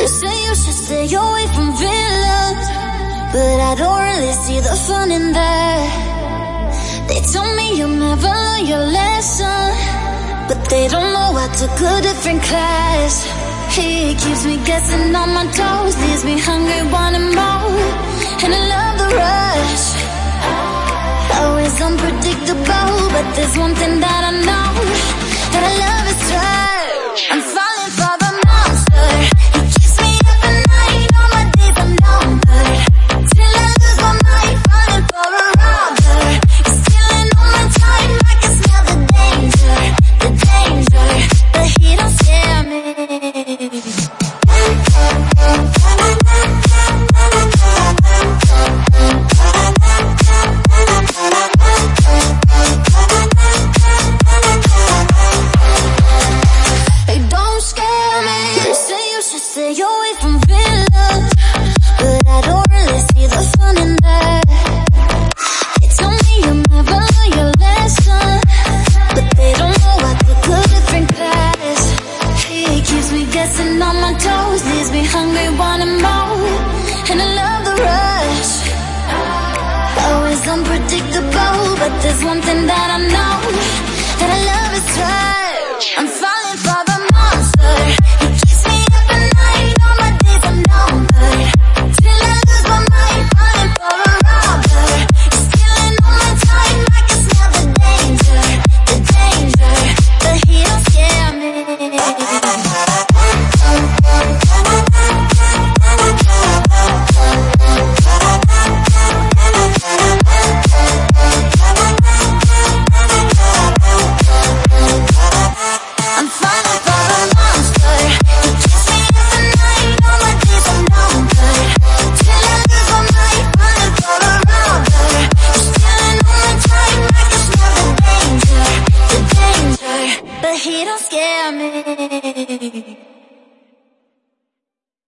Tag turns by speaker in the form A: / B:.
A: say you should stay away from villains, but I don't really see the fun in that. They told me you'll never learn your lesson, but they don't know I took a different class. He keeps me guessing on my toes, leaves me hungry, wanting more, and I love the rush. Always unpredictable, but there's one thing that I know, that I love is rush. I'm falling for the monster. He keeps me up at night, all my days are numbered, till I lose my mind, falling for a robber. He's stealing all my time, I can smell the danger, but he don't scare me. Stay away from villains, but I don't really see the fun in that. They told me you'll never learn your lesson, but they don't know I took a different class. He keeps me guessing on my toes, leaves me hungry, wanting more, and I love the rush. Always unpredictable, but there's one thing that I know, that I love is rush. I'm falling for the monster. He keeps me up at night, all my days are numbered, till I lose my mind, falling for a robber. He's stealing all my time, I can smell the danger, but he don't scare me. I'm falling for the monster. He keeps me up at night, all my days are numbered, till I lose my mind, falling for a robber. He's stealing all my time, I can smell the danger, but he don't scare me.